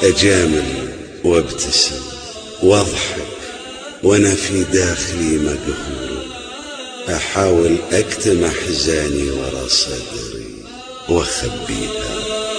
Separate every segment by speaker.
Speaker 1: أجامل وابتسم واضحك وانا في داخلي مقهور، احاول اكتم احزاني ورا صدري واخبيها.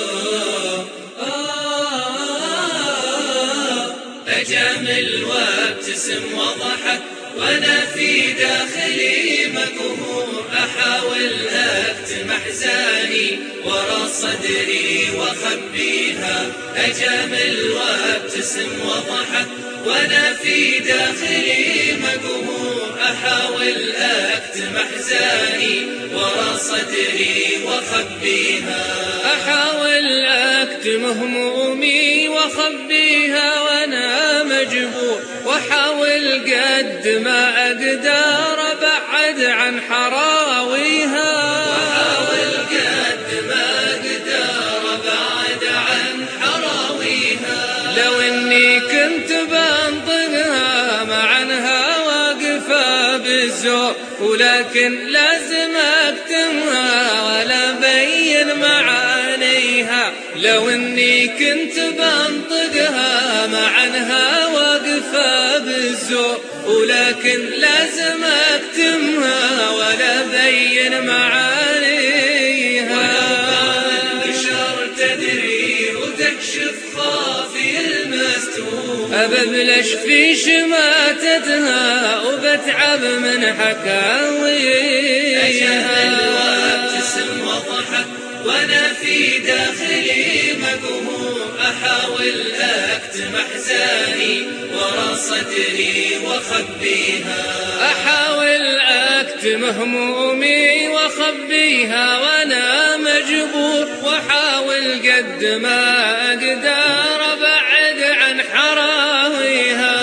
Speaker 2: أجامل وابتسم واضحك وانا في داخلي مقهور، احاول اكتم احزاني ورا صدري واخبيها. أجامل وابتسم واضحك وانا في داخلي مقهور، احاول اكتم احزاني ورا صدري واخبيها. احاول اكتم همومي واخبيها وانا مجبور، واحاول قد ما اقدر ابعد عن حراويها. واحاول قد ما اقدر ابعد عن حراويها. لو اني كنت بنطقها معنها واقفة بالزور، ولكن لازم اكتمها ولا بين معانيها. لو اني كنت بنطقها معنها واقفة بالزور، ولكن لازم اكتمها ولا بين معانيها. البشر تدري وتكشف خافي المستور، أببلش في شماتتها وبتعب من حكاويها. أجامل وابتسم واضحك وانا في داخلي مقهور، احاول اكتم احزاني ورا صدري واخبيها. احاول اكتم همومي واخبيها وانا مجبور، واحاول قد ما اقدر ابعد عن حراويها.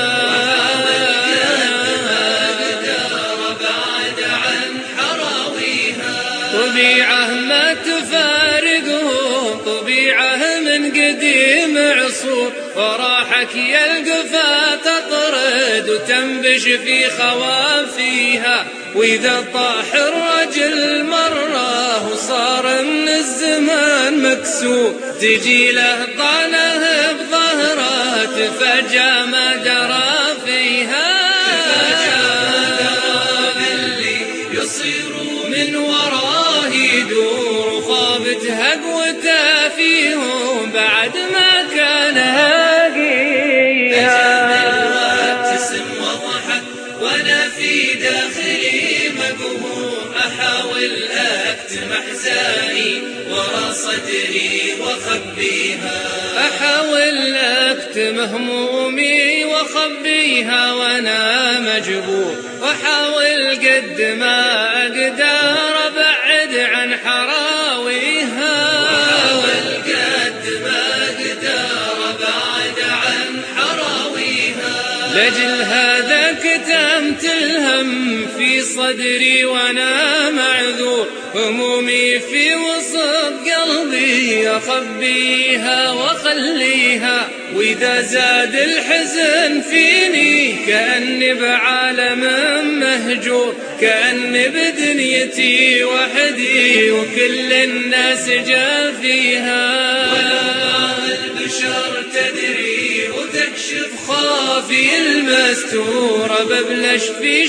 Speaker 2: طبيعة ما تفارقهم، طبيعة من قديم عصور، وراحك يلقفا تطرد وتنبش في خوافيها. وإذا طاح الرجل مرة وصار من الزمان مكسور، تجي له طعنه بظهره تفاجأ ما درى فيها. من وراه يدور وخابت هقوته فيهم بعد ما كان هاقيها. أجامل وابتسم واضحك وانا في داخلي مقهور، احاول اكتم احزاني ورا صدري واخبيها. احاول اكتم همومي واخبيها وانا مجبور، واحاول قد ما اقدر ابعد عن حراويها. واحاول قد ما اقدر ابعد عن حراويها. لاجل هذا كتمت الهم في صدري وانا معذور، همومي في وسط قلبي اخبيها واخليها. واذا زاد الحزن فيني كأني بعالم مهجور، كأني بدنيتي وحدي وكل الناس جافيها. ولو البشر تدري وتكشف خافي المستور، ببلش في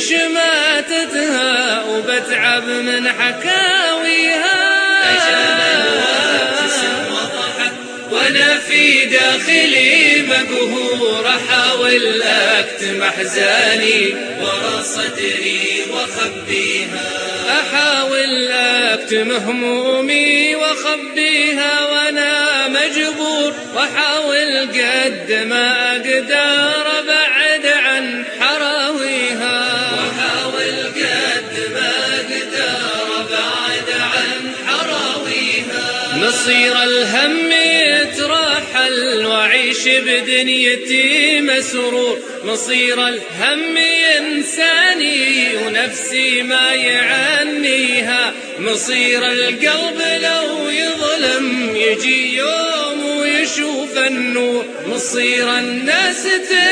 Speaker 2: شماتتها وبتعب من حكاويها. أجامل وابتسم واضحك وانا في داخلي مقهور، احاول اكتم احزاني ورا صدري واخبيها. احاول اكتم همومي واخبيها وانا مجبور، واحاول قد ما اقدر ابعد عن حراويها. واحاول قد ما اقدر ابعد عن حراويها. مصير الهم يترحل واعيش بدنيتي مسرور، مصير الهم ينساني ونفسي ما يعنيها. مصير القلب لو يظلم يجي يوم ويشوف النور، مصير الناس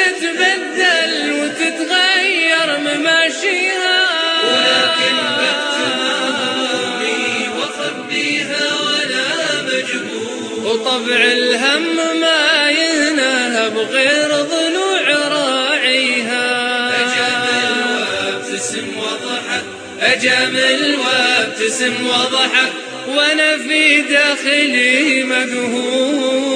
Speaker 2: تتبدل وتتغير مماشيها. ولكن بكتم همومي واخبيها وانا مجبور، وطبع الهم ما يهنى وغير ضلوع راعيها. أجامل وابتسم وضحك وأنا في داخلي مقهور.